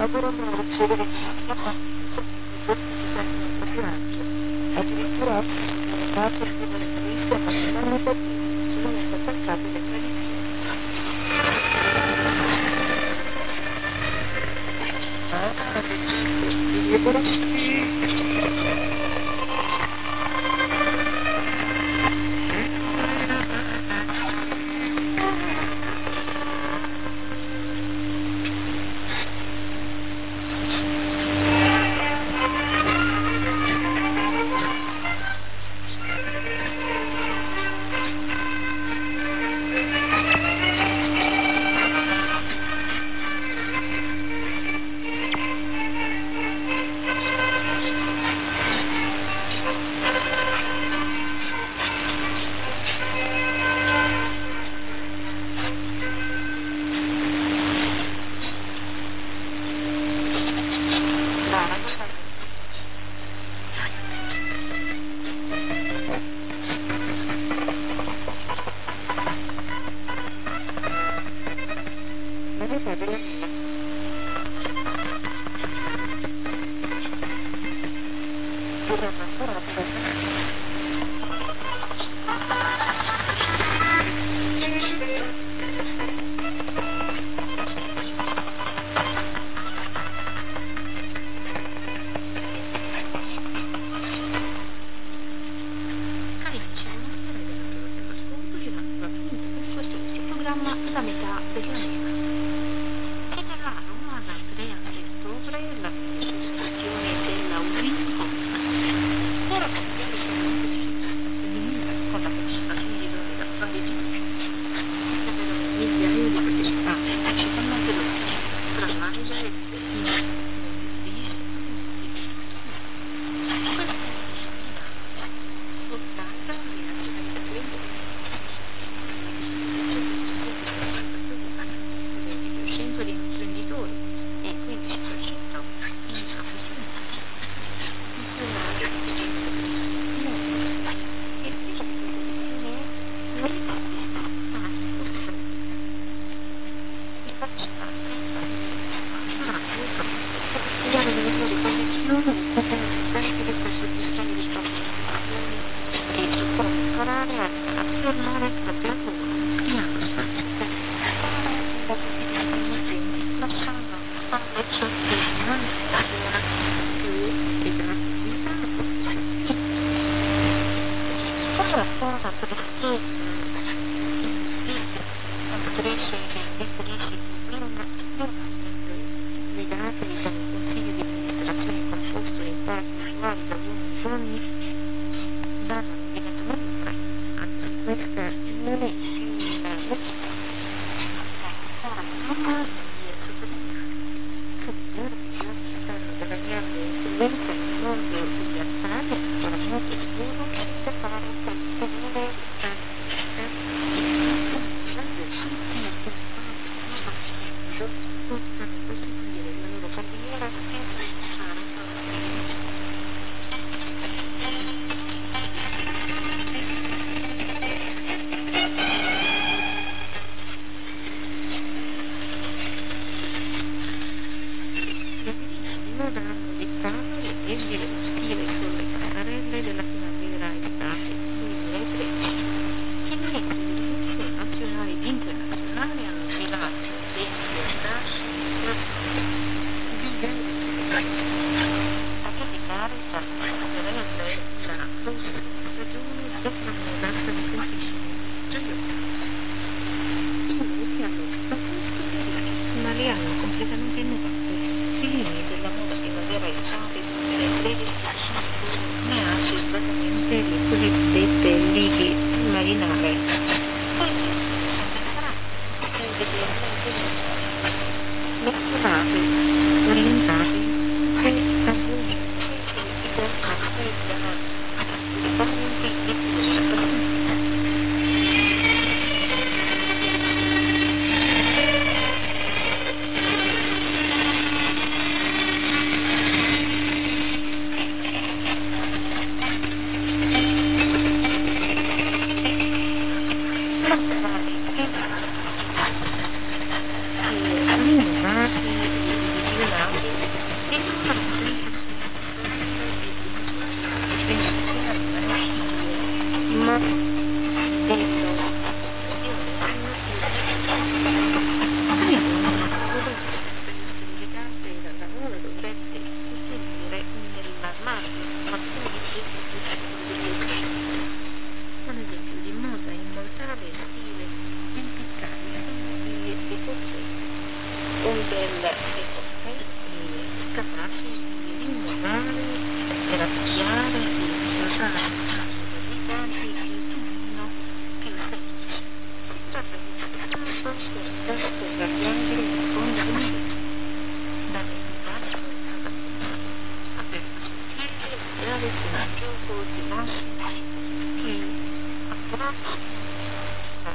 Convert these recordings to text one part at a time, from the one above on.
augurano ricevere addirittura parte delle riviste nazionali per strumento portatile contatto variabile a seconda dell'indice, dall'equipaggio ad aperto sottile, reale fino al gioco di lasci che abbraccia la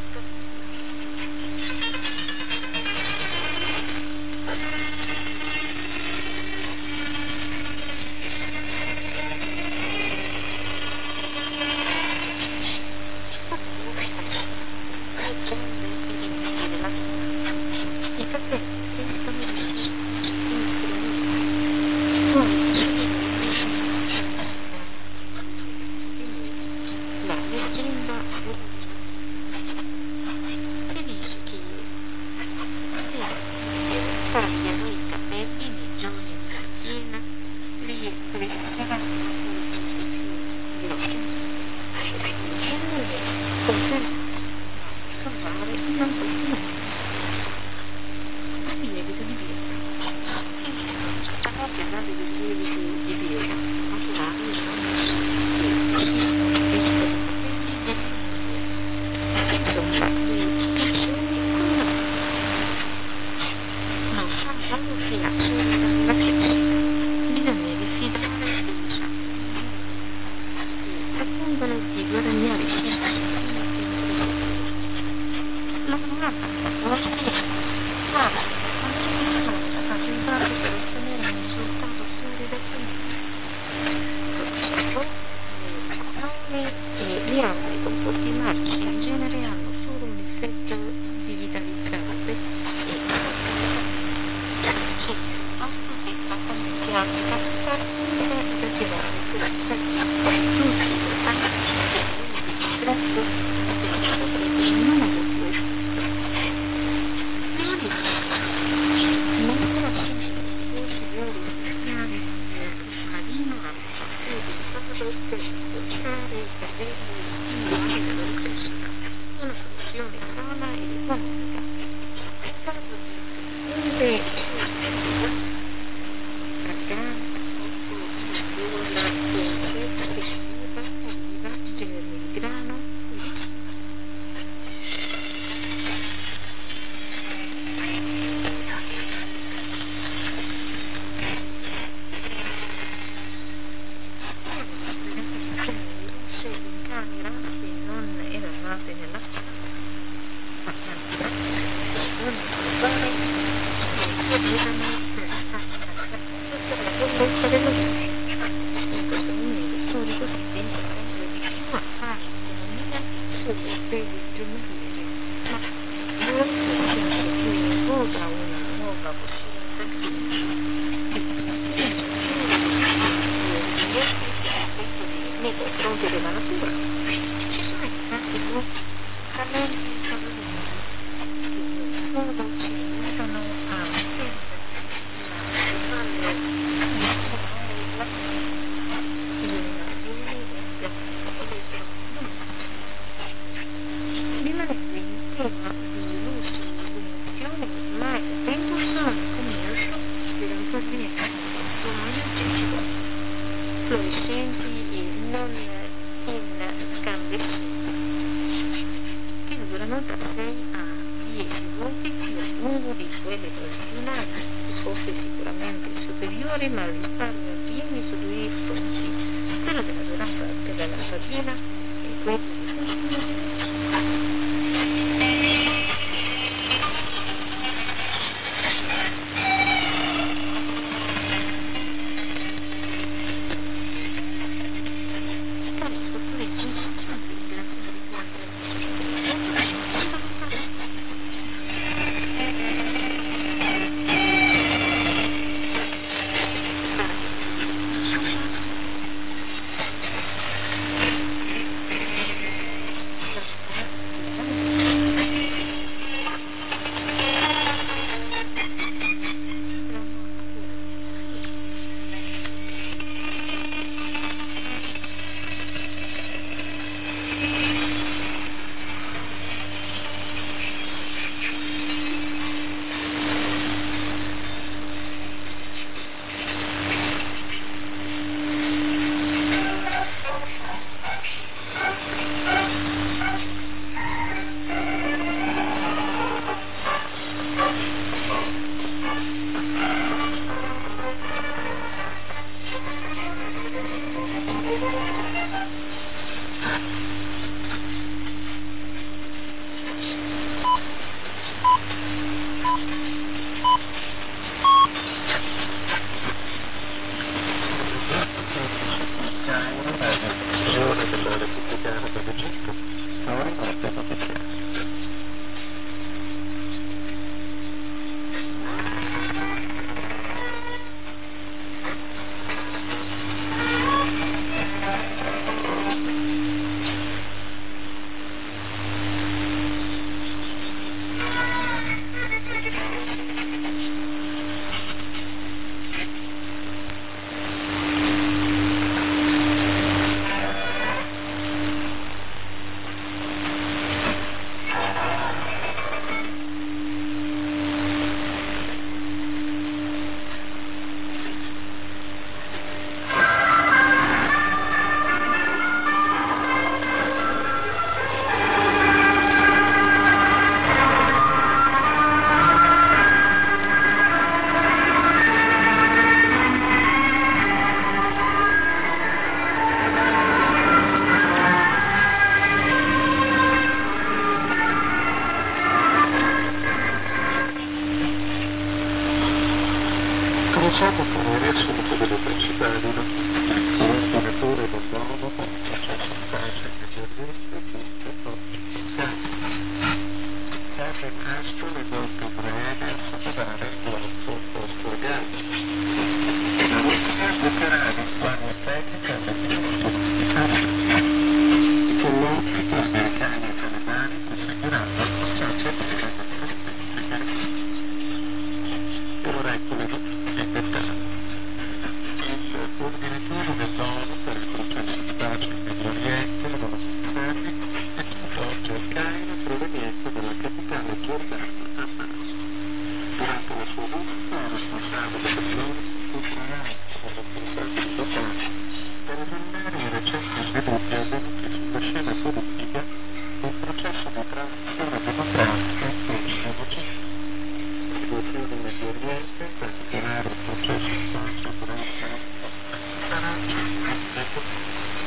Possiamo fare un riassunto delle principali coordinature del dono per il processo di pace in Medio Oriente, dunque oggi in Catherine Ashton è volta Israele a superare il blocco opposto a Gaza. La Russia bloccherà l'Islanda tecnica alle i colloqui tra americani e talebani proseguiranno al passaggio e ora ecco le notizie in dettaglio. Il coordinatore dell'ONU per il processo di pace in Medio Oriente, Rossi Serri, è giunto oggi al Cairo proveniente dalla capitale giordana Amman. Durante la sua visita il responsabile dell'ONU con responsabili locali per esaminare i recenti sviluppi avvenuti sulla scena politica del processo di transizione democratica in corso negociato. La situazione in Medio Oriente, in particolare il processo di pace tra Israele e Palestina,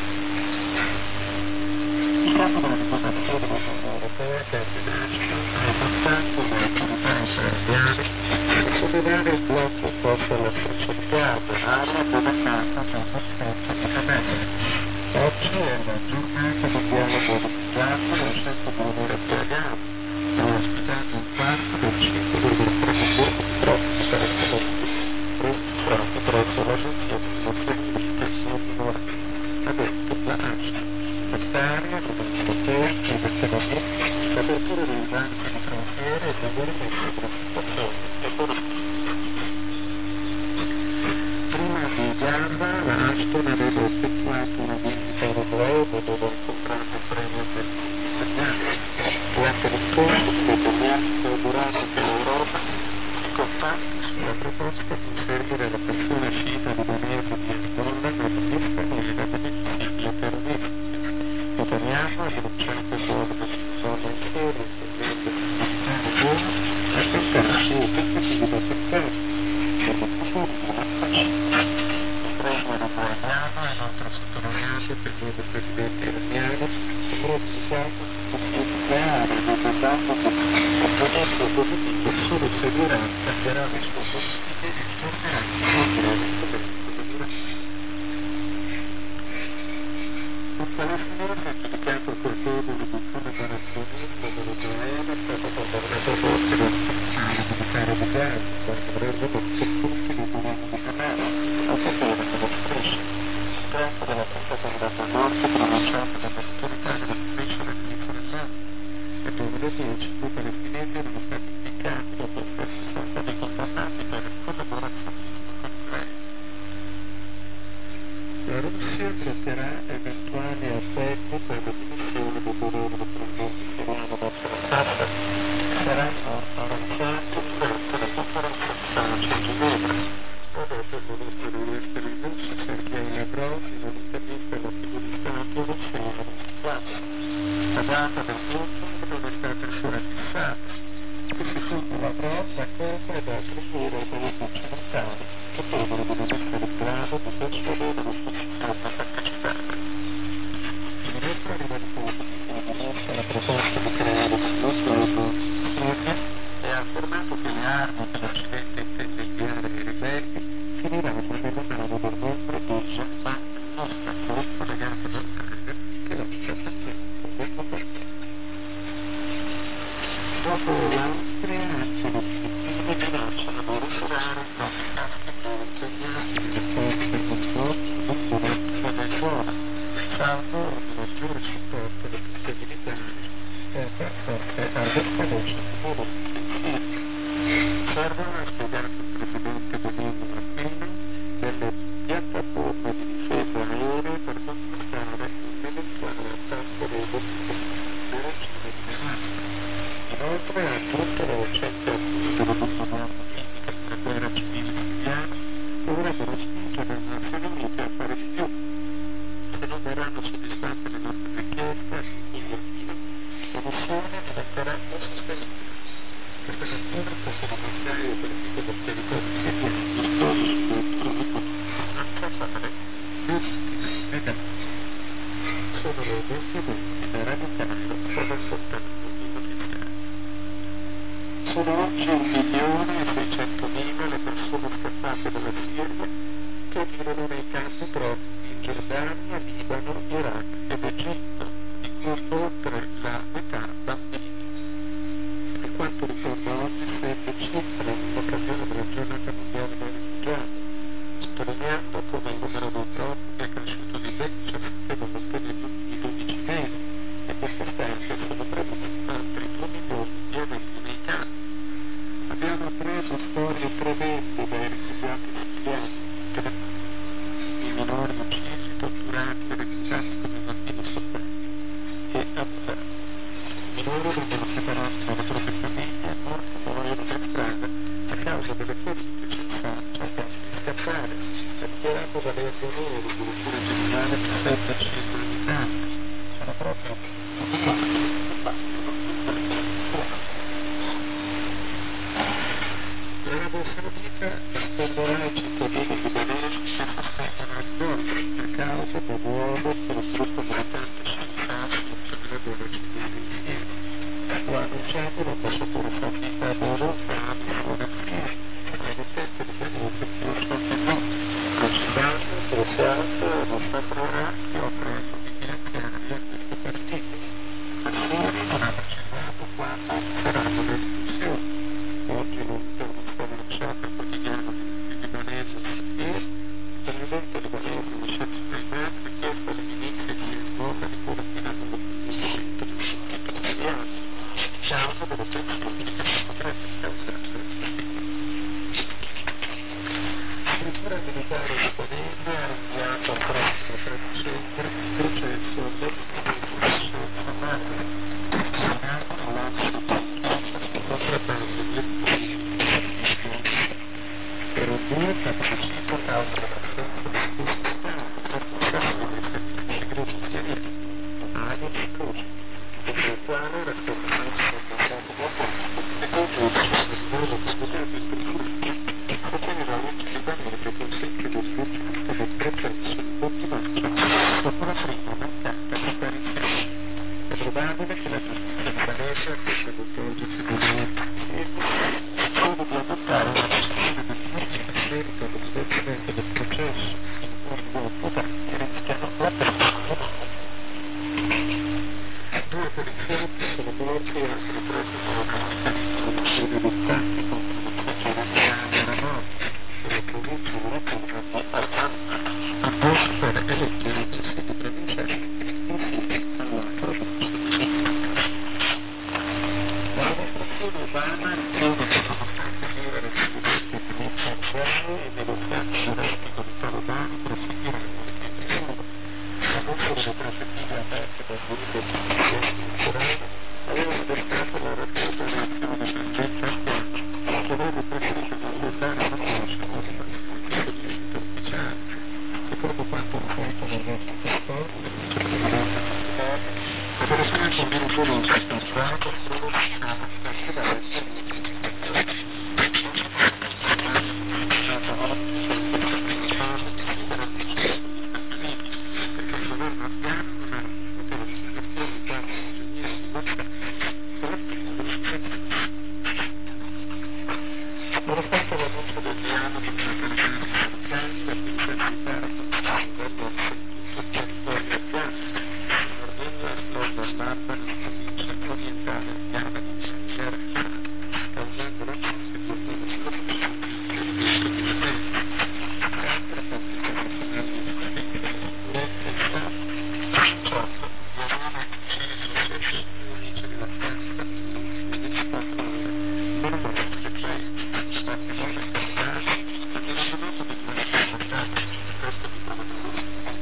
il capo della diplomazione dell'Unione Europea, Catherine Ashton, ha esortato le autorità israeliane a sollevare il blocco opposto alla striscia di Gaza, area governata da una specie di Hamas. Oggi è la giornata del dialogo rifugiato e ho scelto di venire qui a Gaza, e ho ospitato un quarto del ciclo del presidente di Palestinesi, registrato presso l'agenzia di giornalista Simon ha detto la Ashton. Quest'area, l'Unione Europea, chiede Tel-Aviv l'apertura dei banchi di frontiere e l'esaurimento della situazione economica. Prima di Gaza, la Ashton aveva effettuato una visita in Israele dove aveva incontrato il premier del Netanyahu. Durante l'incontro, Netanyahu ha augurato che l'Europa si compatti sulla proposta di inserire la persona sciita libanese di Hezbollah nella lista nera degli insigli terroristi. Netanyahu ha denunciato il ruolo del Hezbollah in Siria, intendendo utilizzare Roma a tentarsi i tentativi di attentati per la futura pace. Il premier iraniano ha inoltre sottolineato che il nuovo presidente iraniano avrà indicato che nucleare ricordando che il progetto positivo solo se l'Iran cambierà le sue politiche e tornerà a rispondere all'intervento dell'Iran. Il palestinese ha giudicato colpevole di collaborazionismo dell'Israele è stato condannato a morte dal tribunale militare di Gaza quando avrebbe detto tutti i governi di Hamas a sapere che lo stesso. Si tratta della stessa condanna a morte pronunciata dalle autorità della striscia dell'inizio dell'anno. Nel 2010 due palestinesi erano stati impiccati dopo essere stati condannati per collaborazionismo con Israele. La Russia bloccherà eventuali appelli per la dimissione del governo del presidente siriano Bashar al-Assad che saranno arrangiati durante la conferenza di pace a Ginevra. Lo ha detto il ministro degli esteri russo Sergei Lavrov in un'intervista alla TV di Stato del CNN Italia. La data del meeting non è stata ancora fissata e secondo Lavrov la cosa è da attribuire ai paesi occidentali che temono di non essere in grado di persuadere l'opposizione a partecipare. Il ministro ha ribadito la proposta di creare un blocco in Siria e ha affermato che le armi che l'Occidente intende inviare ai ribelli finiranno nelle mani del membro di Jean-Marc Mosca, gruppo legato ad Al-Qaeda che lotta attivamente nel bombardeo. Dopo l'Austria, anche le Filippine minacciano di ritirare i propri caschi impegnati nelle forze del governo di Venezuela, salvo un maggiore supporto alle truppe militari per far fronte all'escalation di violenza in Siria. Servono, ha spiegato il presidente Benigno Aquino, delle piattaforme di difesa aerea per contrastare un eventuale attacco dei regime di Damasco. Inoltre ha aggiunto la recente accusa dell'uso di armi chimiche nella guerra civile siriana che dovrebbero spingere le Nazioni Unite a fare di più. Se non verranno soddisfatte le nostre richieste, infine, la missione diventerà insostenibile. Questa mattina possono migliaia per tutto il territorio siriano disposti su una capare vittime negative. Sono le 22 da Radio Cairo per ascoltare i notiziari. Sono oggi 1.600.000 le persone scappate dalla Siria che vivono nei campi profughi in Giordania, Libano, Iraq ed Egitto, di cui oltre la metà bambini. Per quanto ricorda oggi Save the Children in occasione della giornata mondiale dei rifugiati, sottolineando come il numero dei profughi è cresciuto di ben 17 volte negli ultimi 12 mesi e quest'estate sono previsti altri 2 milioni di eventi nei campi. Abbiamo appreso storie tremende dai rifugiati siriani, i minori uccisi, torturati e reclutati come bambini soldati e abusati. I minori vengono separati dalle proprie famiglie, morti o muoiono per strada a causa delle ferite cessate al caso di scappare, ha dichiarato Valerio Neri, direttore generale di Save the Children in Italia. Sono proprio l'Arabia Saudita esponderà i cittadini libanesi che sostengono il golpe a causa del ruolo che lo gruppo militante Shamsa svolgerà nella città in Siria. Lo ha annunciato l'ambasciatore saudita Abu Sami Al-Nasir, l'emittente libanese che risponde no, considerando interessante lo Stato Iraq che offre aiuti finanziari a questo partito. La Siria non ha accennato quando inizieranno le discussioni. Oggi l'intervista lanciata al quotidiano libanese Sabir, il presidente libanese Michel Sleiman ha chiesto alle milizie di Hezbollah di porre fine all'intervento di sunniti siriani, causa delle tensioni che potrebbe causare la struttura militare libanese ha inviato al prossimo 3 dicembre il processo del ministro Hamas, segnato al lancio di contrabbando di esplosivi per un due partecipa causa dell'assenza di pubblicità responsabile dei servizi segreti sionisti, Ali Shikoshi, il quale era stato messo al mandato da poco e congiunto alla comunità di Brunei, ottenere la legge libanese consente lo svolgimento del processo in montimaggio dopo la prima mancata comparizione. È probabile che la giustizia libanese abbia dovuto oggi solo di adottare una decisione definitiva in merito allo svolgimento del processo in cui i due imputati rischiano la pena comune. 2 poliziotti sono morti e altri 3 sono rimasti nelle attacchi contro l'ufficio regionale a Ramallah, nella provincia di Natura di Al-Anbar, a posto per eleggere i consigli provinciali insieme alla provincia di Idlib. L'amministrazione Obama ritiene che nonostante vere richieste di milizia afghane e negoziati diretti con i talebani proseguiranno le tensioni. L'annuncio delle trattative aperte dal gruppo di dissidenti in Corano aveva destato la rapida reazione dell'emergenza afghana, che avrebbe preferito non guardare la cosa con riferimento di visita ufficiale. Secondo quanto riferito dal vecchio passato, il vicepresidente afghano, l'operazione conviene solo un circostanzato solo lasciava scarcerare il servizio di ispezione. Nonostante l'annuncio del piano di militarizzazione americani, l'attività militare continua a livello assoluto sul territorio afghano, nord-est dell'Anbar, nella provincia orientale afghana di Sinjar, causando l'annuncio di almeno 2 persone vittime di questo epidemia. Anche la Corte internazionale di giustizia dell'Unione Stato ha annunciato di aver ucciso 7 milioni dell'Afghanistan nelle ultime 24 ore, per un motivo che trae stati non ascoltati, avevano noto di essere portati sul testo di promozione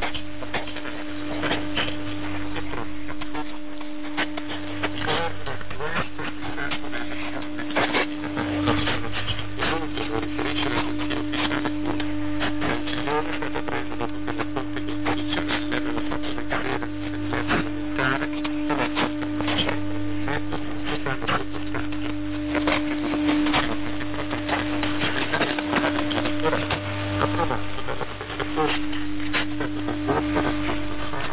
e pronti a tutto. Il governo West è fissato una elezione legislativa per il prossimo 5 luglio, lo riferisce l'agenzia ufficiale FUN. La decisione è stata presa dopo che la Corte di Opposizione aveva fatto decadere la sentenza elementare eletta il 1 dicembre del metodo implicando sottostanti le proprie giurisdizioni che proteggono segretamente la legge elettorale approvata dalla stessa Corte, stato del voto del 1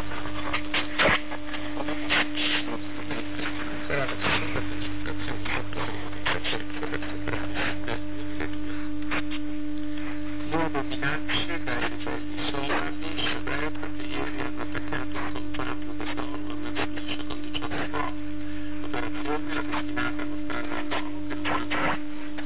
come dice prossimamente sarà la seconda legislazione autonoma di destinata a mostrare all'ONU che l'umanità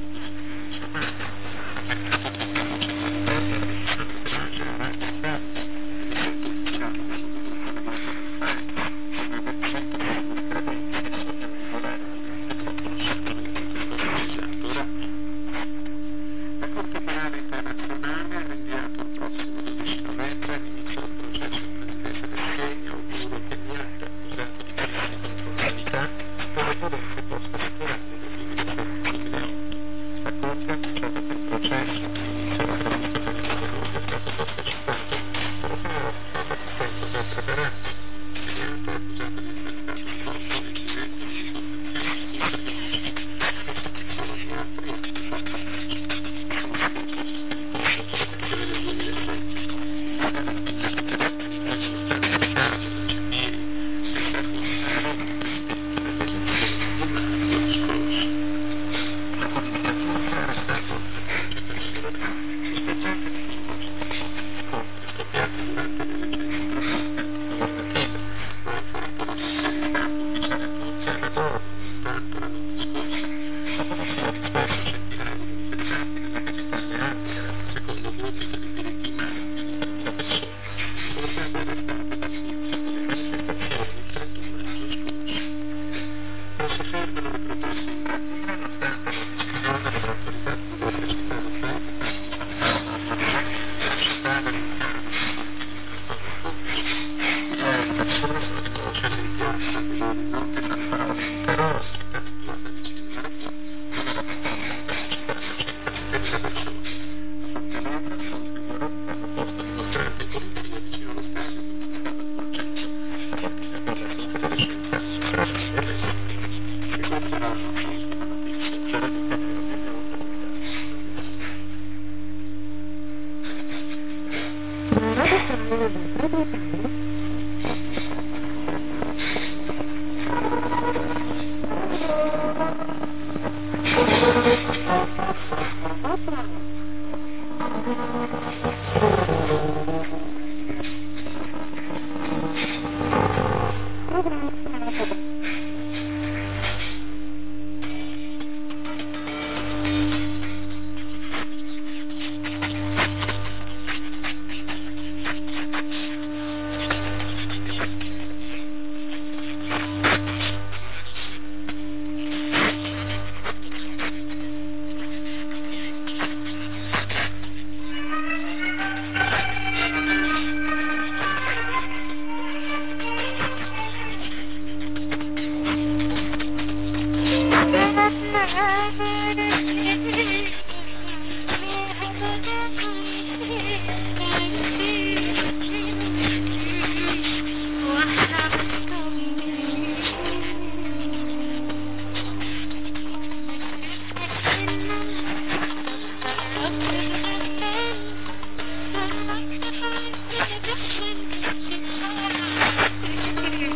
La Corte Penale Internazionale ha rinviato il prossimo 12 novembre all'inizio del processo il presidente del Kenya, Uhuru Kenyatta, accusato di crimini contro l'umanità per le violenze poste elettorali del 2008. La Corte ha annunciato che il processo, che inizierà previsto per il 9 luglio, è stato posticipato per una volta da più tempo già preparato. Kenyatta è accusato di essere stato involto in incidenti di disoccupazione solo di altri secondo gruppi per i diritti umani la persona sono state arrestate da inizio delle manifestazioni il 31 maggio scorso. Non si fermano le proteste in Brasile nonostante la decisione delle autorità di dover città locali la città all'interno del pubblico. Migliaia di persone sono scese in piazza a Belo San Paolo in Terrore, città situata vicino alla Rio, dove la performance ha suscitato 130.000 persone. Fontanella, fonti di Europa hanno posto dimostranti e polizia vicino allo stadio dove si stava svolgendo la partita per la Confederazione Nazionale dell'Est. E queste erano le ultime notizie. C'era di Tenero delle 8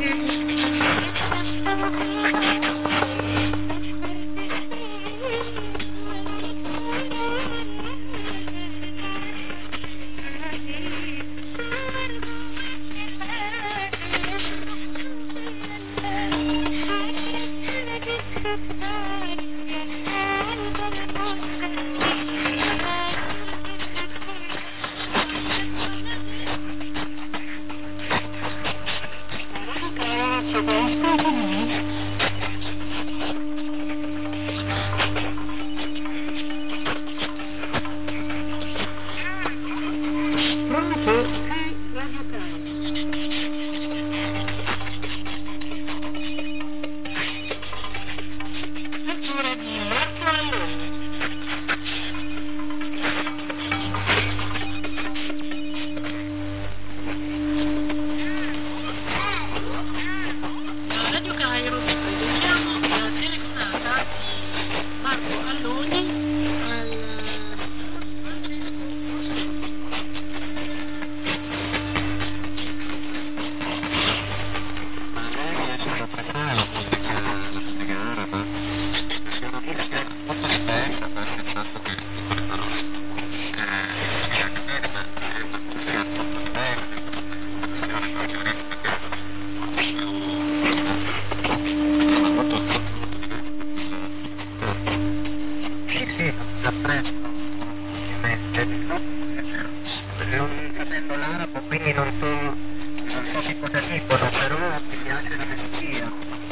Thank you. onesto, ovviamente, non sapendo l'arabo, quindi non so che cosa dicono, però mi piace la melodia.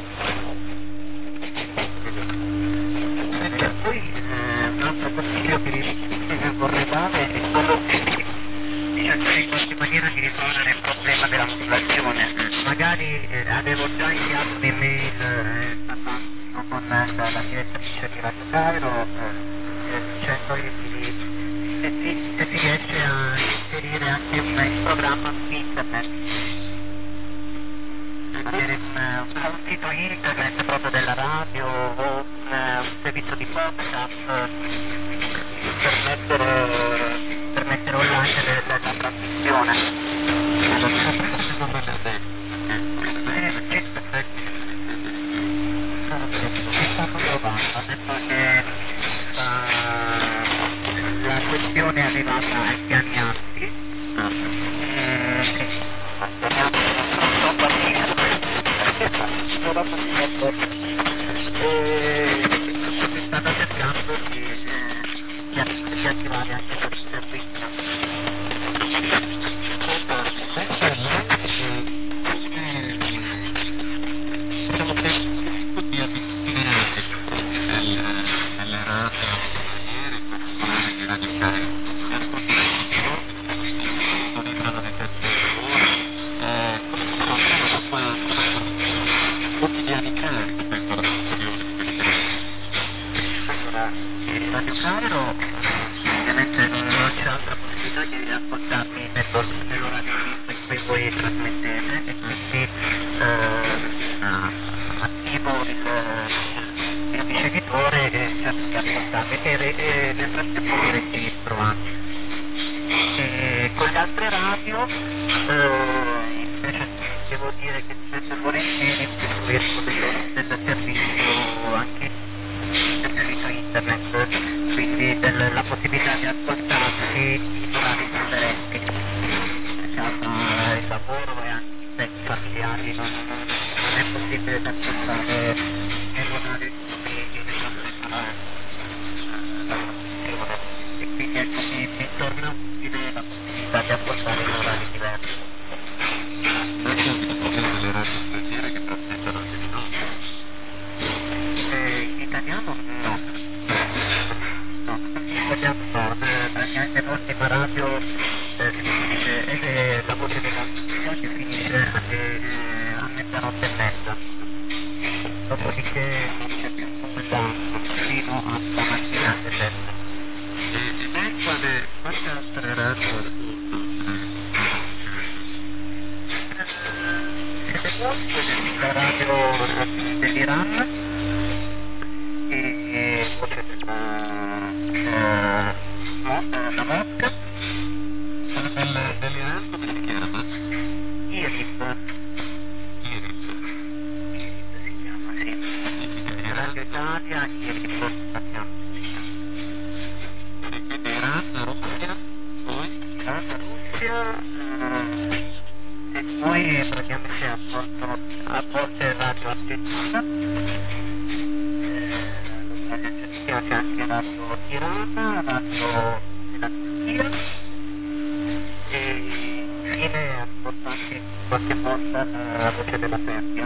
E poi un altro consiglio che vorrei dare è quello di cercare in qualche maniera di risolvere il problema della motivazione. Magari avevo già inviato un'email con la direttrice di Radio Cairo dicendogli se si riesce a inserire anche il programma su internet, avere un sito internet proprio della radio o un servizio di podcast per mettere online la trasmissione. Ci stanno provando, adesso che la questione è arrivata ai piani alti, stanno cercando di attivare anche questo servizio. Diciamo che tutti avvicinati nelle rate ieri per parlare di Radio Cairo, non entrano nel terzo quotidiani carichi questa radiazione di queste Radio Cairo ovviamente non c'è altra possibilità che di ascoltarmi nell'orario fisso in cui voi trasmettete e quindi attivo il mio ricevitore e cerco di ascoltarmi e nel frattempo mi registro anche. E con le altre radio invece devo dire che spesso e volentieri riesco del servizio anche del servizio internet, quindi della possibilità di ascoltarsi in orari differenti, il lavoro e anche i tempi familiari non è possibile da ascoltare nell'orario in cui e quindi ecco mi torna utile la possibilità di ascoltare in orari diversi. Noi ci abbiamo delle radio straniere che trasmettono anche di noi. In italiano no. No, in italiano no. Praticamente l'ultima radio finisce, è la voce della musica che finisce a mezzanotte e mezza. Dopodiché non c'è più nulla fino a stamattina alle 7. E lei quante altre radio la radio dell'Iran e voce della Mosca, dell'Iran come si chiama? IRIB si chiama, sì. Radio Italia, IRIB. E quindi Iran, Russia, poi? Iran, Russia, e poi praticamente a volte Radio Argentina, c'è anche Radio Tirana, Radio della Turchia e infine ascolto anche qualche volta la voce della Serbia.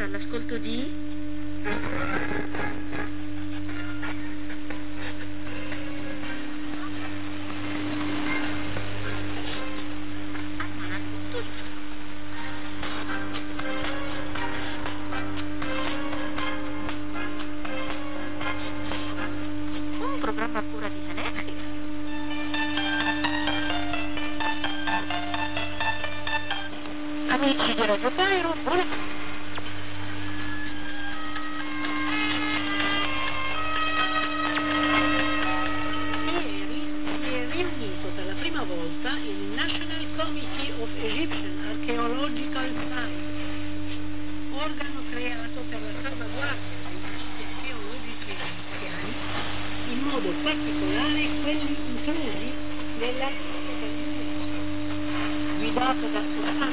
all'ascolto di un programma a cura di Tenerife. Amici di Radio Cairo, buonasera. Volta il National Committee of Egyptian Archaeological Sites, organo creato per la salvaguardia dei siti archeologici egiziani, in modo particolare quelli inclusi nella lista dell'UNESCO, guidato da Sultan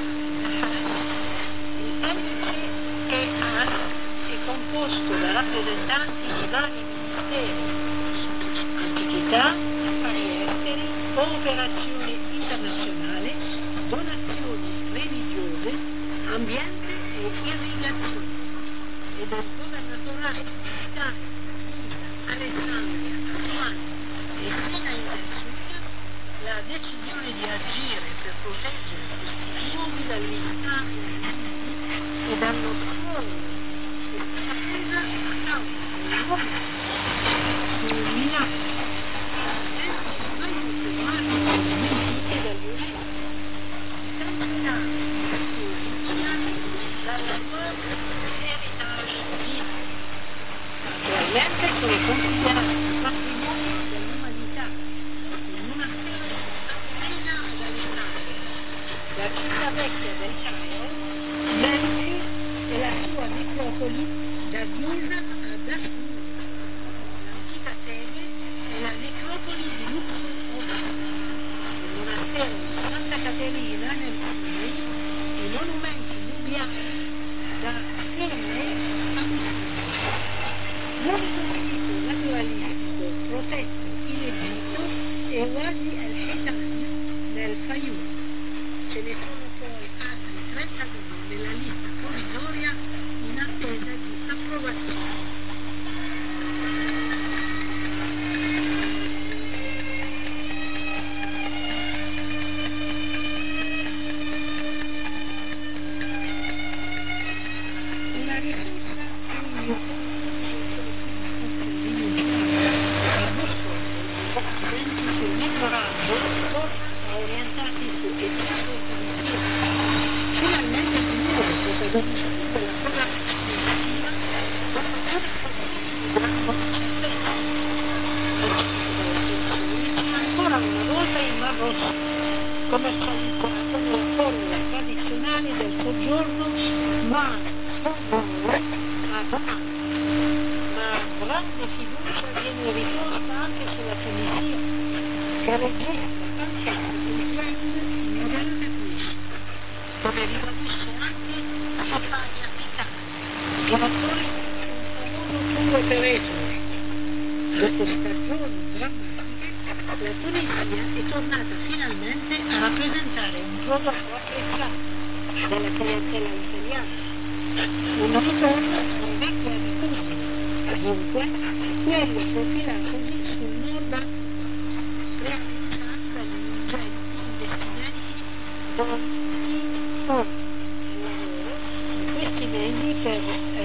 il NCEA è composto da rappresentanti di vari ministeri, antichità, affari esteri, cooperazione internazionale, donazioni religiose, ambiente e irrigazione, e del governatorato di Italia, Alessandria, Assuan e Sinai del Sud la decisione di agire per proteggere questi luoghi dagli stati e dallo scoglio che si attesa a causa dei nuovi minacce attualmente sono considerati patrimonio dell'umanità il monastero di Santa ad Alessandria, la città vecchia del Cairo, Memphis e la sua necropoli da Giza a Dashur, l'antica Tebe e la necropoli di Luxor Oba, il monastero di Santa Caterina nel Sinai, i monumenti nubiani da Senne a Messina. L'unico sito naturalistico protetto in Egitto è Wadi al-Hitan nel Fayum. Ce ne sono poi altri 32 nella lista provvisoria in attesa di approvazione. Una risorsa per il mio orientati su Egitto e Tunisia. Finalmente di nuovo protagonisti della programmazione estiva sono ancora una volta il Mar Rosso, commercializzato nella formula tradizionale del soggiorno ma grande fiducia viene riposta anche sulla Tunisia, che registra anch'essa il trend moderno acquisto, come ribadisce anche Sofia Pitani, direttore di un famoso tour operator. Dopo stagioni drammatiche, la Tunisia è tornata finalmente a rappresentare un prodotto apprezzato dalla clientela italiana, un ritorno a vecchie abitudini, dunque quello profilatosi sul Nord Africa, preannunciato dagli ingenti investimenti lavoro in questi mesi per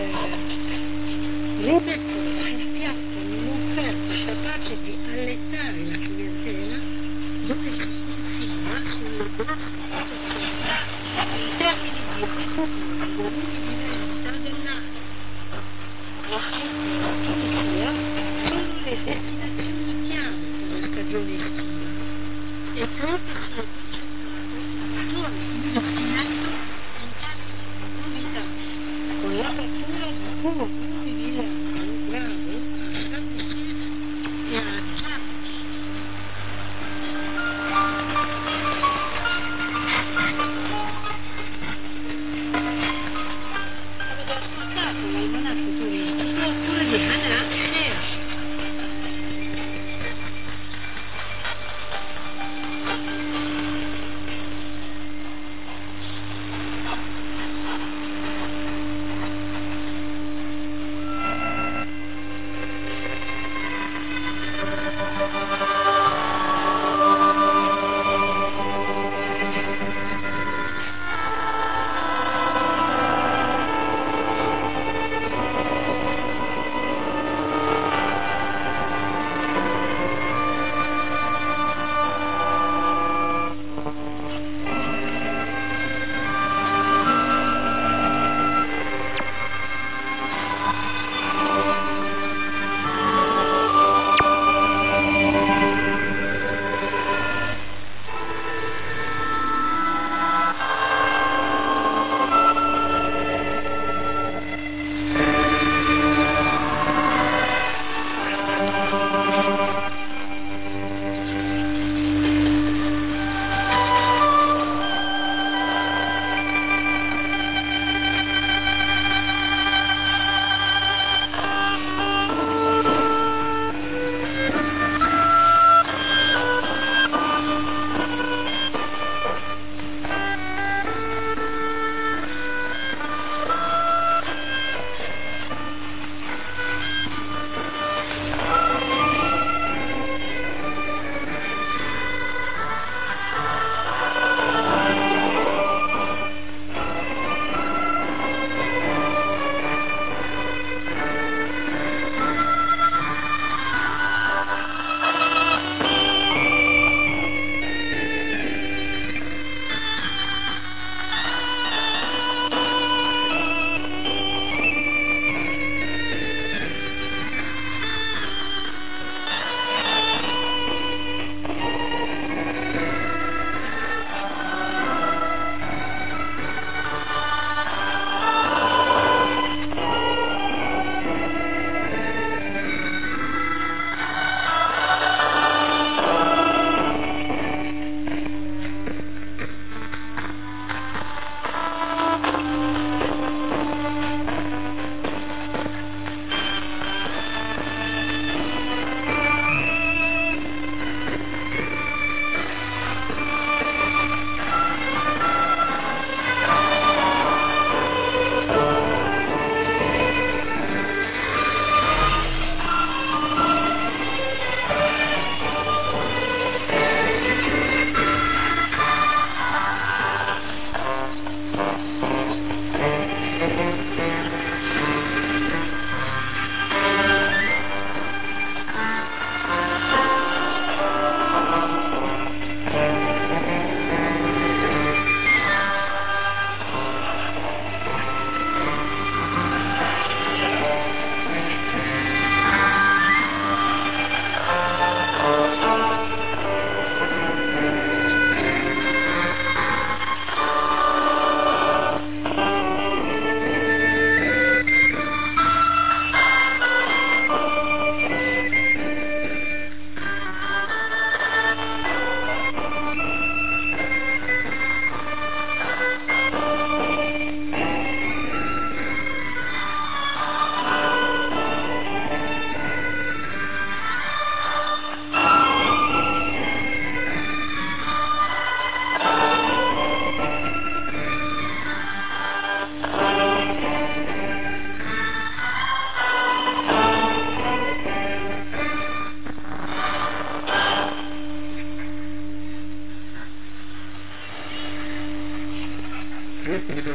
rimettere sul piatto un'offerta capace di allettare la clientela, dove si confida sulle grosse potenzialità in termini di recupero dei volumi di vendita dell'anno. La Cina e la Tunisia sono le destinazioni chiave per la stagione estiva e credo che sia concentrato un investimento in termini di novità, con l'apertura di due nuovi villaggi, Bravo a Sharm el-Sheikh e a Jarmusch. Avete ascoltato l'almanacco turistico oppure di Hannah Sheikh?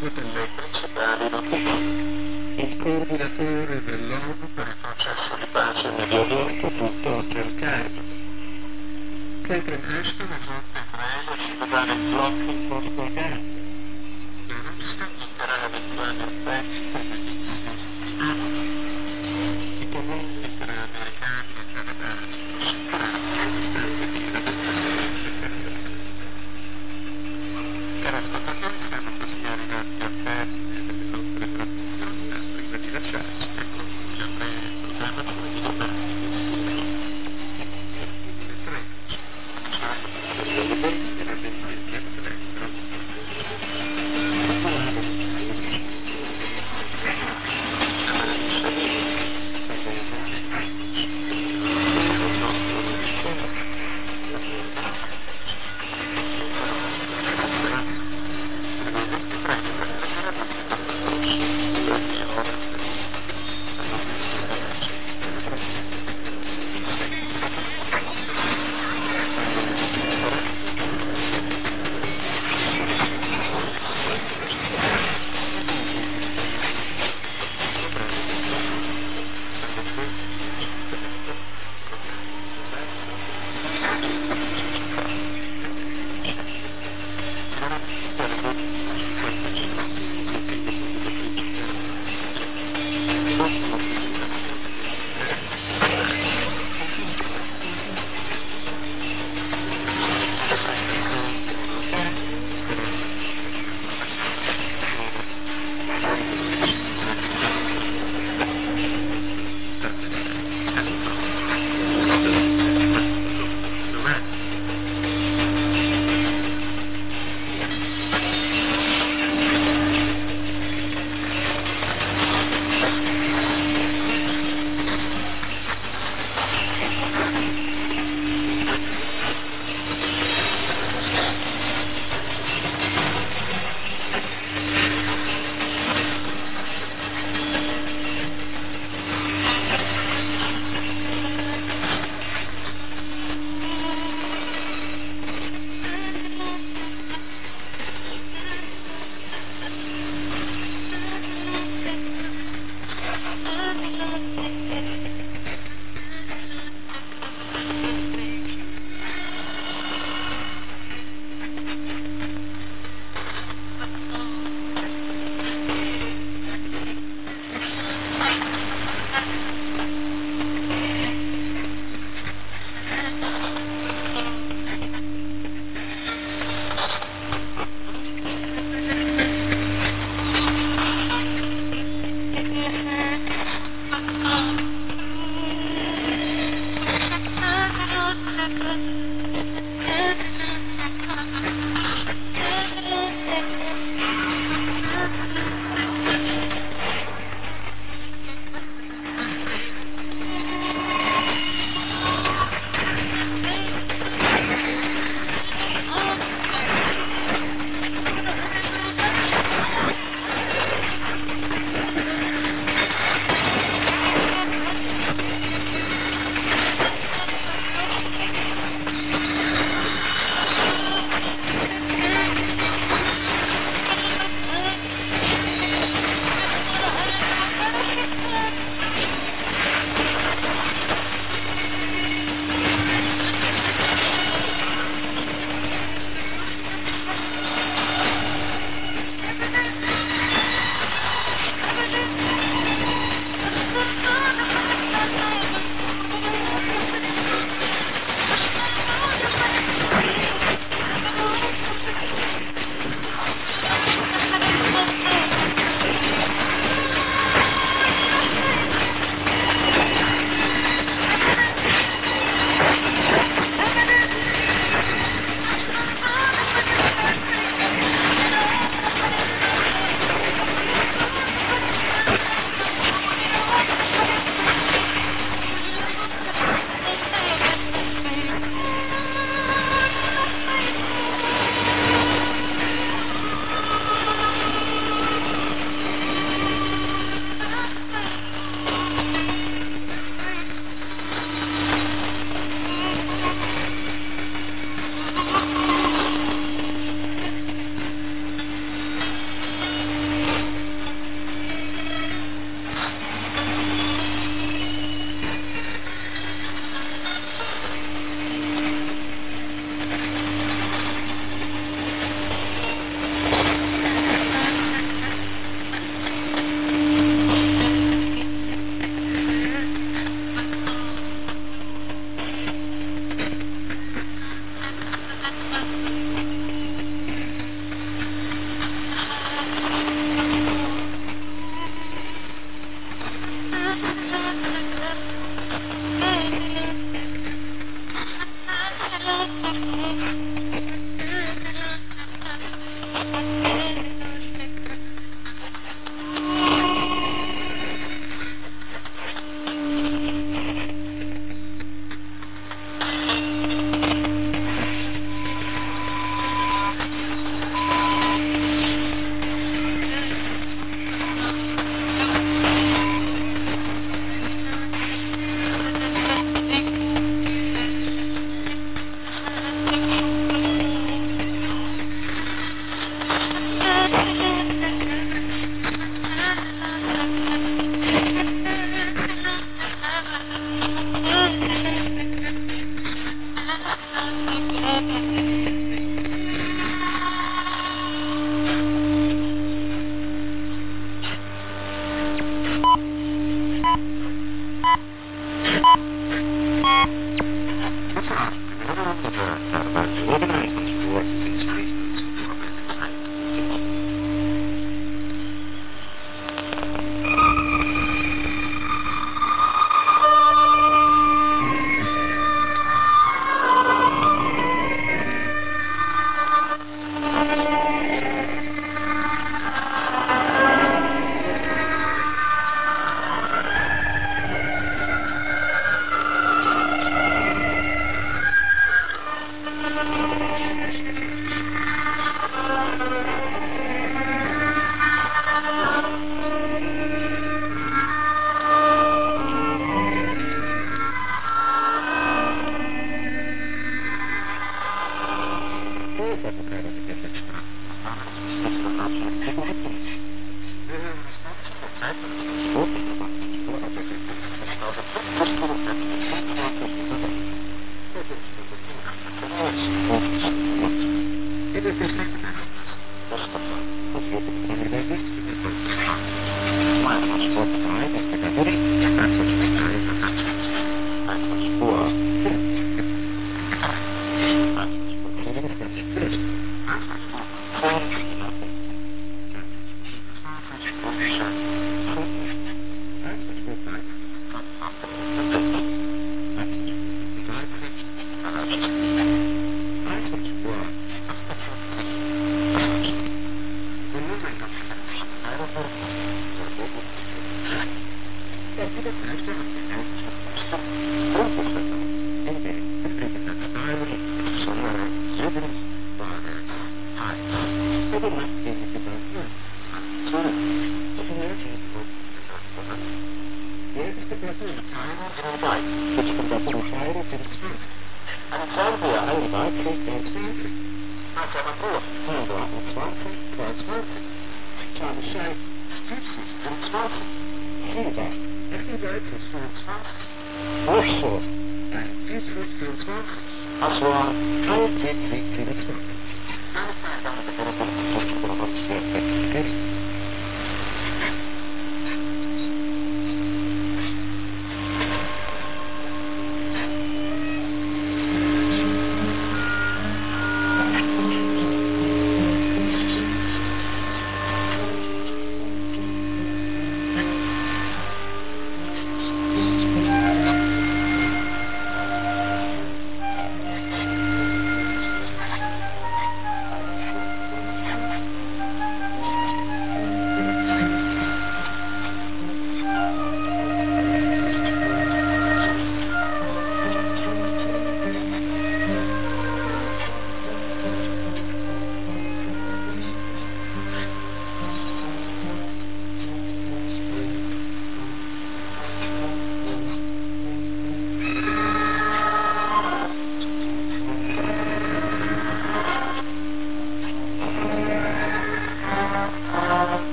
delle principali novità. Il coordinatore dell'ONU per il processo di pace in Medio Oriente, Bulldozer Khan. Catherine Ashton esorta Israele a superare il blocco in corso a Gaza. La Russia indicherà eventuali effetti per le missioni di NATO. I coloni americani e canadesi prosciugeranno l'aspettativa del presidente italiano. Cari ascoltatori, siamo così arrivati al termine delle nostre trasmissioni, ma prima di lasciarci ecco la programmazione di domani. Alle 13. Alle 20 e alle 20 al centro.